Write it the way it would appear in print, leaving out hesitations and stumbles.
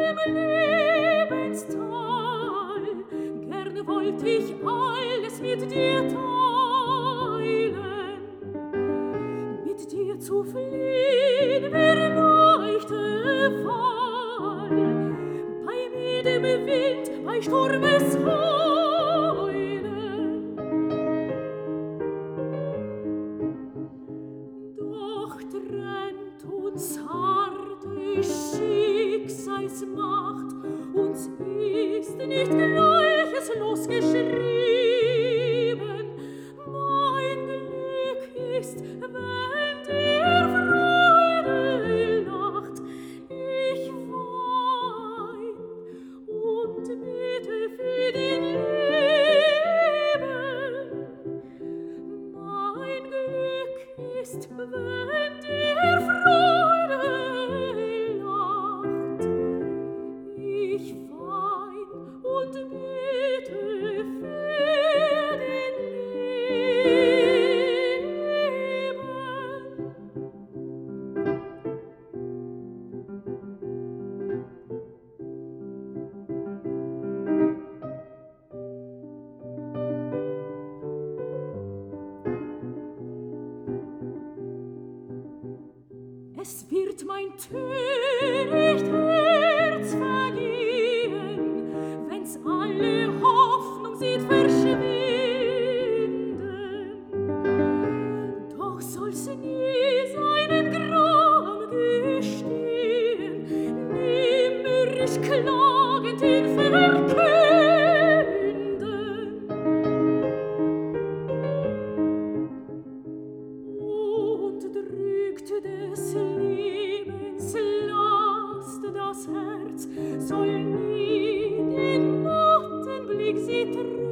dem Lebenstal, gern wollt ich alles mit dir teilen. Mit dir zu fliehen wär leichte Fall, bei jedem Wind, bei Sturmes Heulen. Doch trennt uns harte Schicksalsmacht, uns ist nicht Gleiches losgeschrieben. Mein Glück ist, wenn dir Freude lacht. Ich wein und bete für dein Leben. Mein Glück ist, wenn dir Freude lacht. Ich wein und bete für dein Leben. Es wird mein töricht Herz vergehen, wenn's alle Hoffnung sieht verschwinden. Doch soll's nie seinen Gram gestehen, nie mürrisch klagend ihn verkünden. Und drückt des Lebens Last das Herz, soll nie den Nottenblick sie trösten.